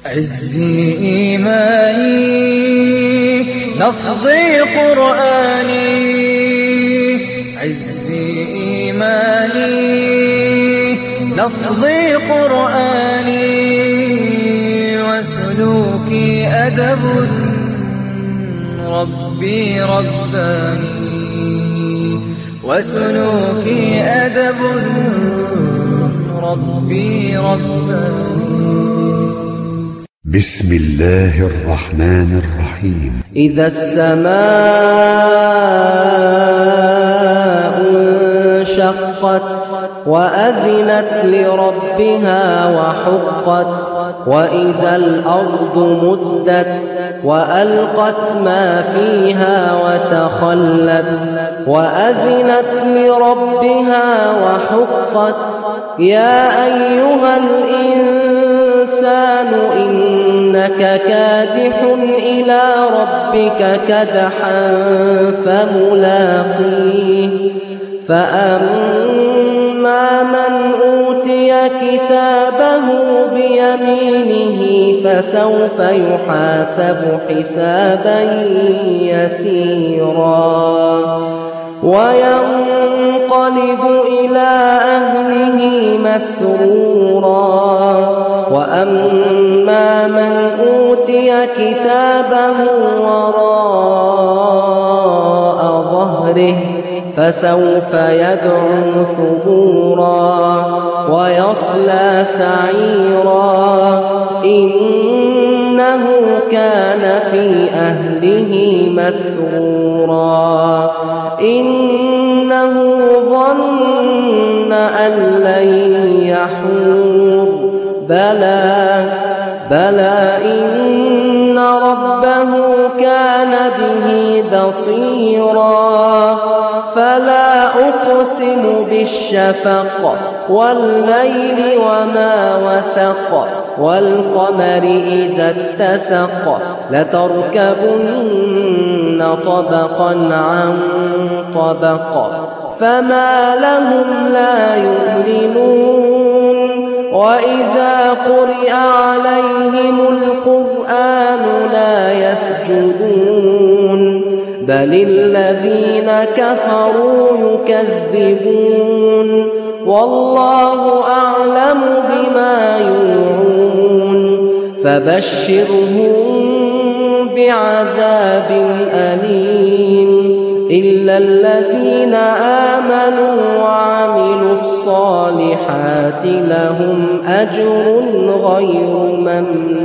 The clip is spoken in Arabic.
عزي إيماني لفظي قرآني، عزي إيماني لفظي قرآني، وسلوكي أدب ربي رباني، وسلوكي أدب ربي رباني. بسم الله الرحمن الرحيم. إذا السماء انشقت وأذنت لربها وحقت، وإذا الأرض مدت وألقت ما فيها وتخلت، وأذنت لربها وحقت. يا أيها الإنسان إنك كادح إلى ربك كدحا فملاقيه، فأما من أوتي كتابه بيمينه فسوف يحاسب حسابا يسيرا، وينقلب إلى أهله مسرورا. وأما من أوتي كتابه وراء ظهره فسوف يدعو ثبورا ويصلى سعيرا، إنه كان في أهله مسرورا، إنه ظن أن لن يحور. بلى إن ربه كان به بصيرا. فلا أقسم بالشفق والليل وما وسق، والقمر إذا اتسق، لتركبن طبقا عن طبق، فما لهم لا يؤمنون. وإذا قرئ عليهم القرآن لا يسجدون، بل الذين كفروا يكذبون، والله أعلم بما يوعون. فبشرهم بعذاب أليم، إلا الذين آمنوا وعملوا الصالحات لهم أجر غير ممنون.